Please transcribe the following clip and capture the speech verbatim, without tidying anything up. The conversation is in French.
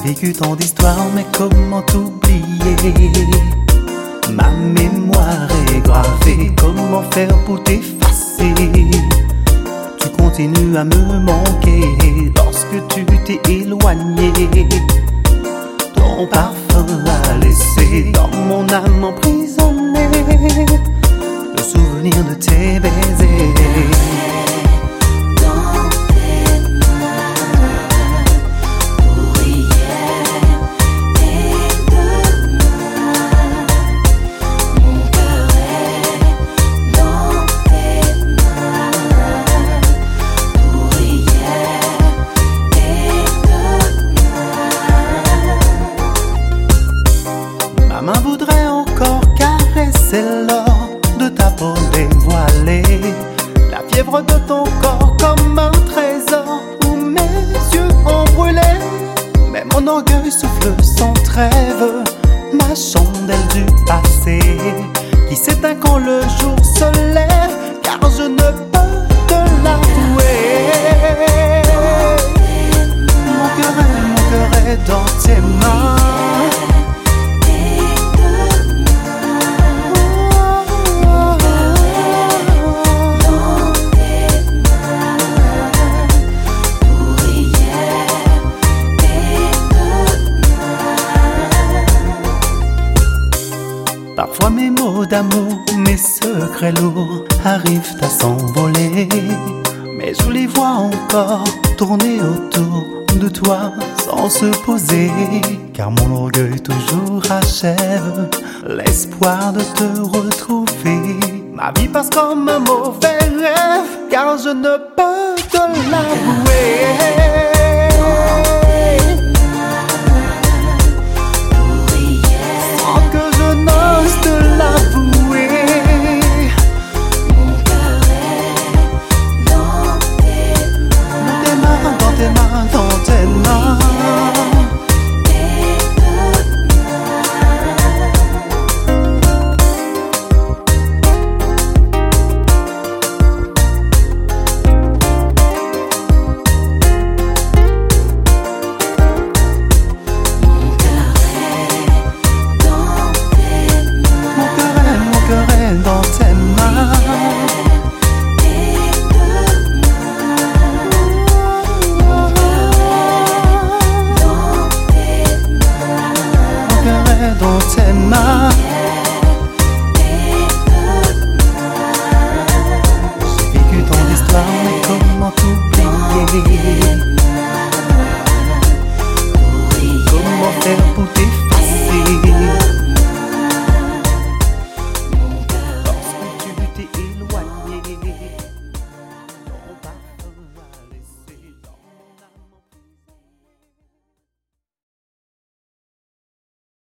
vécu tant d'histoires, mais comment t'oublier? Ma mémoire est gravée, comment faire pour t'effacer? Tu continues à me manquer lorsque tu t'es éloigné. Ton parfum a laissé dans mon âme emprisonnée le souvenir de tes baisers. Ma main voudrait encore caresser l'or de ta peau dévoilée, la fièvre de ton corps comme un trésor où mes yeux ont brûlé. Mais mon orgueil souffle sans trêve, ma chandelle du passé qui s'éteint quand le jour se lève, car je ne peux te l'avouer. Mon cœur est, mon cœur est dans tes mains. Parfois mes mots d'amour, mes secrets lourds arrivent à s'envoler, mais je les vois encore tourner autour de toi sans se poser, car mon orgueil toujours achève l'espoir de te retrouver. Ma vie passe comme un mauvais rêve, car je ne peux te l'avouer. Dans tes mains, mon cœur est dans tes mains.